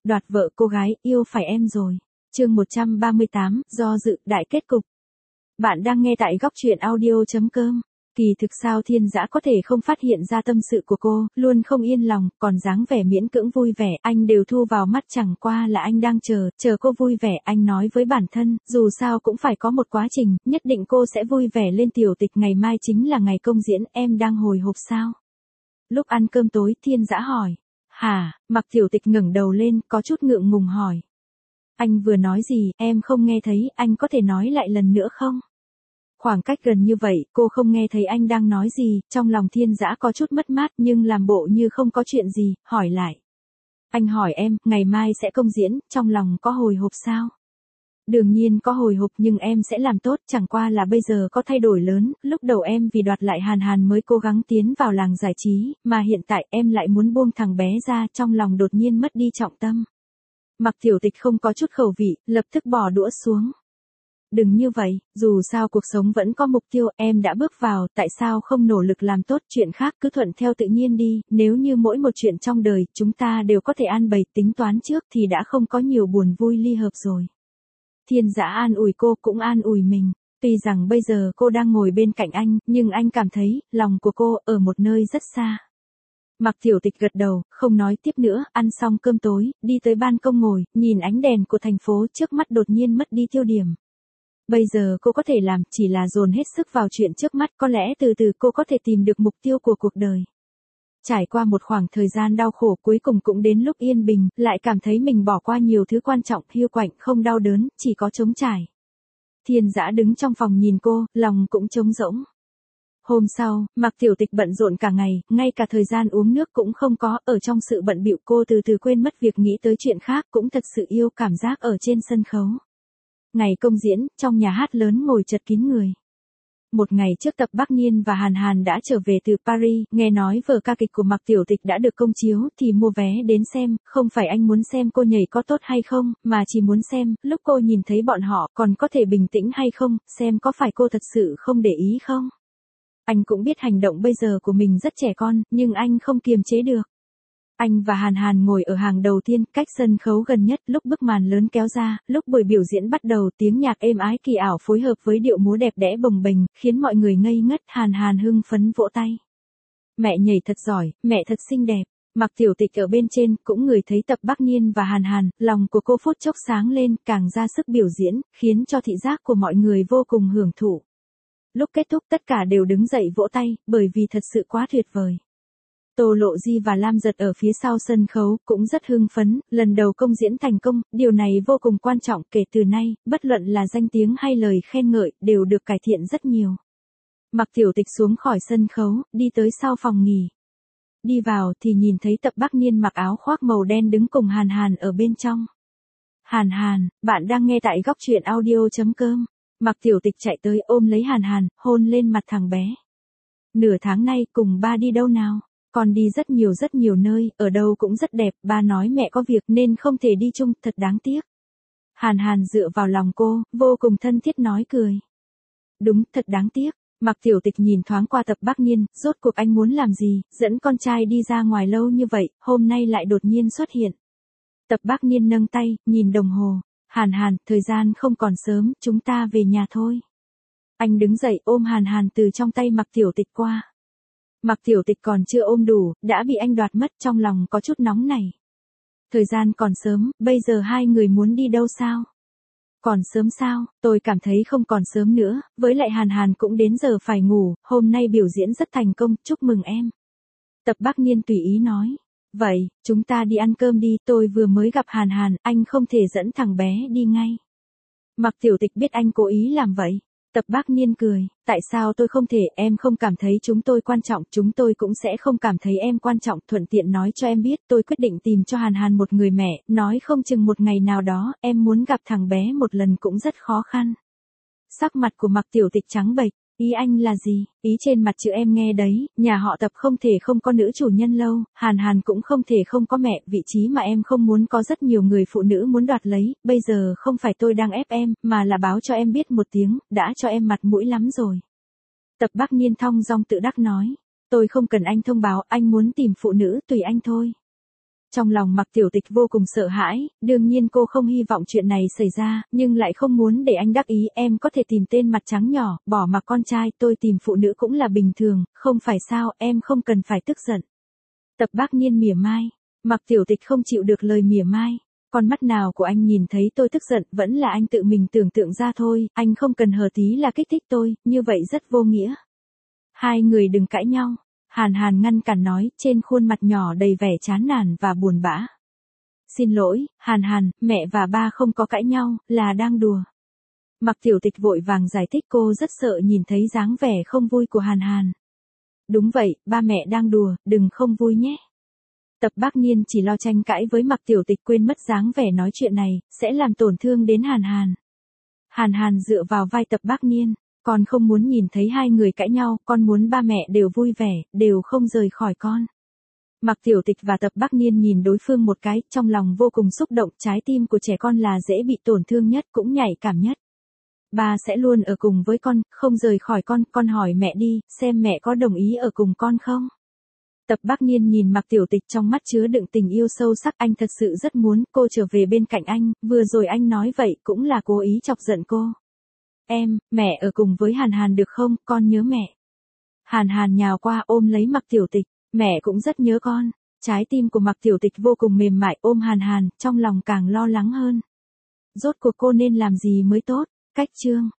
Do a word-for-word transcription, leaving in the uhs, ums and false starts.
đoạt vợ cô gái, yêu phải em rồi. Chương một trăm ba mươi tám, do dự, đại kết cục. Bạn đang nghe tại góc truyện audio chấm com. Kỳ thực sao Thiên Dã có thể không phát hiện ra tâm sự của cô, luôn không yên lòng, còn dáng vẻ miễn cưỡng vui vẻ, anh đều thu vào mắt, chẳng qua là anh đang chờ, chờ cô vui vẻ, anh nói với bản thân, dù sao cũng phải có một quá trình, nhất định cô sẽ vui vẻ lên. Tiểu Tịch, ngày mai chính là ngày công diễn, em đang hồi hộp sao? Lúc ăn cơm tối, Thiên Dã hỏi. Hả? Mặc Tiểu Tịch ngẩng đầu lên, có chút ngượng ngùng hỏi. Anh vừa nói gì, em không nghe thấy, anh có thể nói lại lần nữa không? Khoảng cách gần như vậy, cô không nghe thấy anh đang nói gì, trong lòng Thiên Dã có chút mất mát nhưng làm bộ như không có chuyện gì, hỏi lại. Anh hỏi em, ngày mai sẽ công diễn, trong lòng có hồi hộp sao? Đương nhiên có hồi hộp nhưng em sẽ làm tốt, chẳng qua là bây giờ có thay đổi lớn, lúc đầu em vì đoạt lại Hàn Hàn mới cố gắng tiến vào làng giải trí, mà hiện tại em lại muốn buông thằng bé ra, trong lòng đột nhiên mất đi trọng tâm. Mặc Tiểu Tịch không có chút khẩu vị, lập tức bỏ đũa xuống. Đừng như vậy, dù sao cuộc sống vẫn có mục tiêu, em đã bước vào, tại sao không nỗ lực làm tốt, chuyện khác cứ thuận theo tự nhiên đi, nếu như mỗi một chuyện trong đời, chúng ta đều có thể an bày tính toán trước thì đã không có nhiều buồn vui ly hợp rồi. Thiên Dã an ủi cô, cũng an ủi mình. Tuy rằng bây giờ cô đang ngồi bên cạnh anh, nhưng anh cảm thấy, lòng của cô, ở một nơi rất xa. Mặc Tiểu Tịch gật đầu, không nói tiếp nữa, ăn xong cơm tối, đi tới ban công ngồi, nhìn ánh đèn của thành phố trước mắt đột nhiên mất đi tiêu điểm. Bây giờ cô có thể làm, chỉ là dồn hết sức vào chuyện trước mắt, có lẽ từ từ cô có thể tìm được mục tiêu của cuộc đời. Trải qua một khoảng thời gian đau khổ, cuối cùng cũng đến lúc yên bình, lại cảm thấy mình bỏ qua nhiều thứ quan trọng, hiu quạnh, không đau đớn, chỉ có trống trải. Thiên Dã đứng trong phòng nhìn cô, lòng cũng trống rỗng. Hôm sau, Mặc Tiểu Tịch bận rộn cả ngày, ngay cả thời gian uống nước cũng không có, ở trong sự bận bịu cô từ từ quên mất việc nghĩ tới chuyện khác, cũng thật sự yêu cảm giác ở trên sân khấu. Ngày công diễn, trong nhà hát lớn ngồi chật kín người. Một ngày trước Tập Bắc Niên và Hàn Hàn đã trở về từ Paris, nghe nói vở ca kịch của Mặc Tiểu Tịch đã được công chiếu thì mua vé đến xem, không phải anh muốn xem cô nhảy có tốt hay không, mà chỉ muốn xem, lúc cô nhìn thấy bọn họ còn có thể bình tĩnh hay không, xem có phải cô thật sự không để ý không. Anh cũng biết hành động bây giờ của mình rất trẻ con, nhưng anh không kiềm chế được. Anh và Hàn Hàn ngồi ở hàng đầu tiên, cách sân khấu gần nhất, lúc bức màn lớn kéo ra, lúc buổi biểu diễn bắt đầu, tiếng nhạc êm ái kỳ ảo phối hợp với điệu múa đẹp đẽ bồng bềnh, khiến mọi người ngây ngất. Hàn Hàn hưng phấn vỗ tay. Mẹ nhảy thật giỏi, mẹ thật xinh đẹp. Mặc Tiểu Tịch ở bên trên, cũng ngửi thấy Tập Bắc Niên và Hàn Hàn, lòng của cô phút chốc sáng lên, càng ra sức biểu diễn, khiến cho thị giác của mọi người vô cùng hưởng thụ. Lúc kết thúc tất cả đều đứng dậy vỗ tay, bởi vì thật sự quá tuyệt vời. Tô Lộ Di và Lam Giật ở phía sau sân khấu, cũng rất hưng phấn, lần đầu công diễn thành công, điều này vô cùng quan trọng, kể từ nay, bất luận là danh tiếng hay lời khen ngợi, đều được cải thiện rất nhiều. Mặc Tiểu Tịch xuống khỏi sân khấu, đi tới sau phòng nghỉ. Đi vào thì nhìn thấy Tập Bắc Niên mặc áo khoác màu đen đứng cùng Hàn Hàn ở bên trong. Hàn Hàn, bạn đang nghe tại góc truyện audio chấm com. Mặc Tiểu Tịch chạy tới ôm lấy Hàn Hàn, hôn lên mặt thằng bé. Nửa tháng nay cùng ba đi đâu nào? Con đi rất nhiều rất nhiều nơi, ở đâu cũng rất đẹp, ba nói mẹ có việc nên không thể đi chung, thật đáng tiếc. Hàn Hàn dựa vào lòng cô, vô cùng thân thiết nói cười. Đúng, thật đáng tiếc. Mặc Tiểu Tịch nhìn thoáng qua Tập Bắc Niên, rốt cuộc anh muốn làm gì, dẫn con trai đi ra ngoài lâu như vậy, hôm nay lại đột nhiên xuất hiện. Tập Bắc Niên nâng tay, nhìn đồng hồ. Hàn Hàn, thời gian không còn sớm, chúng ta về nhà thôi. Anh đứng dậy ôm Hàn Hàn từ trong tay Mặc Tiểu Tịch qua. Mặc Tiểu Tịch còn chưa ôm đủ, đã bị anh đoạt mất, trong lòng có chút nóng này. Thời gian còn sớm, bây giờ hai người muốn đi đâu sao? Còn sớm sao, tôi cảm thấy không còn sớm nữa, với lại Hàn Hàn cũng đến giờ phải ngủ, hôm nay biểu diễn rất thành công, chúc mừng em. Tập Bắc Niên tùy ý nói. Vậy, chúng ta đi ăn cơm đi, tôi vừa mới gặp Hàn Hàn, anh không thể dẫn thằng bé đi ngay. Mặc Tiểu Tịch biết anh cố ý làm vậy. Tập Bắc Niên cười, tại sao tôi không thể, em không cảm thấy chúng tôi quan trọng, chúng tôi cũng sẽ không cảm thấy em quan trọng, thuận tiện nói cho em biết, tôi quyết định tìm cho Hàn Hàn một người mẹ, nói không chừng một ngày nào đó, em muốn gặp thằng bé một lần cũng rất khó khăn. Sắc mặt của Mặc Tiểu Tịch trắng bệch. Ý anh là gì? Ý trên mặt chữ em nghe đấy, nhà họ Tập không thể không có nữ chủ nhân lâu, Hàn Hàn cũng không thể không có mẹ, vị trí mà em không muốn có rất nhiều người phụ nữ muốn đoạt lấy, bây giờ không phải tôi đang ép em, mà là báo cho em biết một tiếng, đã cho em mặt mũi lắm rồi. Tập Bắc Niên thong dong tự đắc nói, tôi không cần anh thông báo, anh muốn tìm phụ nữ tùy anh thôi. Trong lòng Mạc Tiểu Tịch vô cùng sợ hãi, đương nhiên cô không hy vọng chuyện này xảy ra, nhưng lại không muốn để anh đắc ý. Em có thể tìm tên mặt trắng nhỏ, bỏ mặc con trai, tôi tìm phụ nữ cũng là bình thường, không phải sao, em không cần phải tức giận. Tập Bác Niên mỉa mai. Mạc Tiểu Tịch không chịu được lời mỉa mai. Con mắt nào của anh nhìn thấy tôi tức giận, vẫn là anh tự mình tưởng tượng ra thôi, anh không cần hờ tí là kích thích tôi, như vậy rất vô nghĩa. Hai người đừng cãi nhau. Hàn Hàn ngăn cản nói, trên khuôn mặt nhỏ đầy vẻ chán nản và buồn bã. Xin lỗi, Hàn Hàn, mẹ và ba không có cãi nhau, là đang đùa. Mạc Tiểu Tịch vội vàng giải thích, cô rất sợ nhìn thấy dáng vẻ không vui của Hàn Hàn. Đúng vậy, ba mẹ đang đùa, đừng không vui nhé. Tập Bác Niên chỉ lo tranh cãi với Mạc Tiểu Tịch, quên mất dáng vẻ nói chuyện này sẽ làm tổn thương đến Hàn Hàn. Hàn Hàn dựa vào vai Tập Bác Niên, con không muốn nhìn thấy hai người cãi nhau, con muốn ba mẹ đều vui vẻ, đều không rời khỏi con. Mạc Tiểu Tịch và Tập Bác Niên nhìn đối phương một cái, trong lòng vô cùng xúc động, trái tim của trẻ con là dễ bị tổn thương nhất, cũng nhạy cảm nhất. Ba sẽ luôn ở cùng với con, không rời khỏi con, con hỏi mẹ đi, xem mẹ có đồng ý ở cùng con không? Tập Bác Niên nhìn Mạc Tiểu Tịch, trong mắt chứa đựng tình yêu sâu sắc, anh thật sự rất muốn cô trở về bên cạnh anh, vừa rồi anh nói vậy cũng là cố ý chọc giận cô. Em, mẹ ở cùng với Hàn Hàn được không, con nhớ mẹ. Hàn Hàn nhào qua ôm lấy Mạc Tiểu Tịch, mẹ cũng rất nhớ con. Trái tim của Mạc Tiểu Tịch vô cùng mềm mại, ôm Hàn Hàn, trong lòng càng lo lắng hơn. Rốt cuộc cô nên làm gì mới tốt? Cách chương